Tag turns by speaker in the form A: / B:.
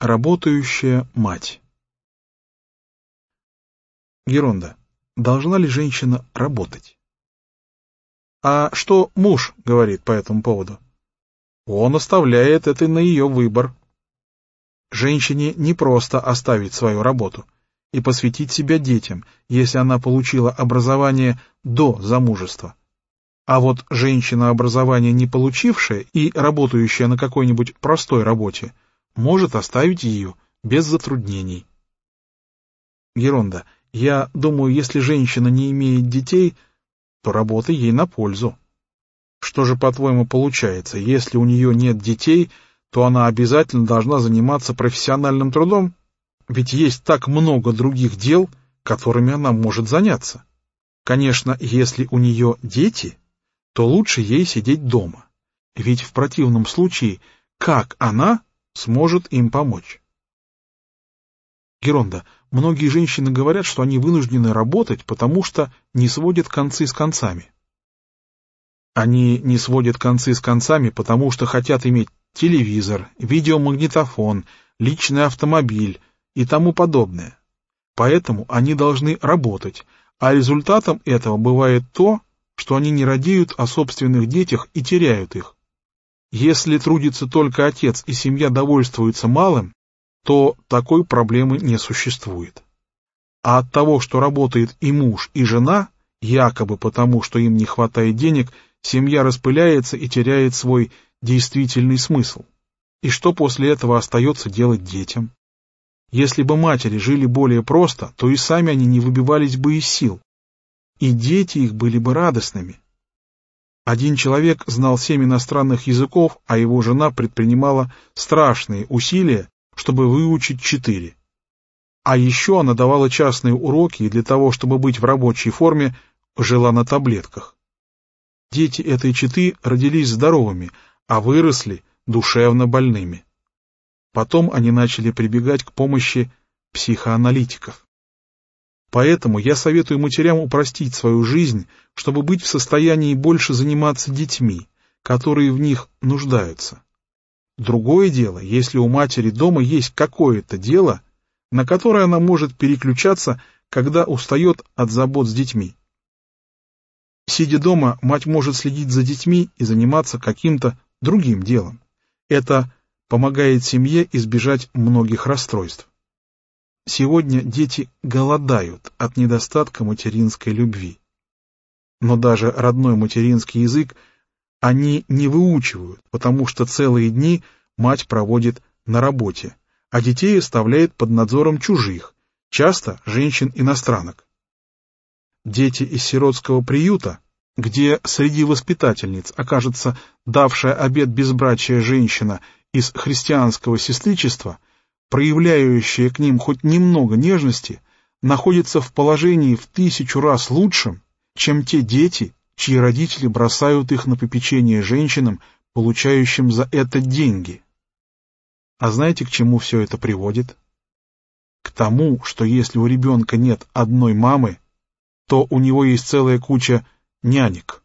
A: Работающая мать. Геронда. Должна ли женщина работать? А что муж говорит по этому поводу? Он оставляет это на ее выбор. Женщине не просто оставить свою работу и посвятить себя детям, если она получила образование до замужества. А вот женщина, образование не получившая и работающая на какой-нибудь простой работе, может оставить ее без затруднений. Геронда. Я думаю, если женщина не имеет детей, то работа ей на пользу. Что же, по-твоему, получается? Если у нее нет детей, то она обязательно должна заниматься профессиональным трудом? Ведь есть так много других дел, которыми она может заняться. Конечно, если у нее дети, то лучше ей сидеть дома. Ведь в противном случае, как она сможет им помочь? Геронда. Многие женщины говорят, что они вынуждены работать, потому что не сводят концы с концами. Они не сводят концы с концами, потому что хотят иметь телевизор, видеомагнитофон, личный автомобиль и тому подобное. Поэтому они должны работать, а результатом этого бывает то, что они не радеют о собственных детях и теряют их. Если трудится только отец и семья довольствуется малым, то такой проблемы не существует. А от того, что работает и муж, и жена, якобы потому, что им не хватает денег, семья распыляется и теряет свой действительный смысл. И что после этого остается делать детям? Если бы матери жили более просто, то и сами они не выбивались бы из сил. И дети их были бы радостными. Один человек знал 7 иностранных языков, а его жена предпринимала страшные усилия, чтобы выучить 4. А еще она давала частные уроки и для того, чтобы быть в рабочей форме, жила на таблетках. Дети этой четы родились здоровыми, а выросли душевно больными. Потом они начали прибегать к помощи психоаналитиков. Поэтому я советую матерям упростить свою жизнь, чтобы быть в состоянии больше заниматься детьми, которые в них нуждаются. Другое дело, если у матери дома есть какое-то дело, на которое она может переключаться, когда устает от забот с детьми. Сидя дома, мать может следить за детьми и заниматься каким-то другим делом. Это помогает семье избежать многих расстройств. Сегодня дети голодают от недостатка материнской любви. Но даже родной материнский язык они не выучивают, потому что целые дни мать проводит на работе, а детей оставляет под надзором чужих, часто женщин-иностранок. Дети из сиротского приюта, где среди воспитательниц окажется давшая обет безбрачия женщина из христианского сестричества, проявляющая к ним хоть немного нежности, находятся в положении в 1000 раз лучшем, чем те дети, чьи родители бросают их на попечение женщинам, получающим за это деньги. А знаете, к чему все это приводит? К тому, что если у ребенка нет одной мамы, то у него есть целая куча нянек.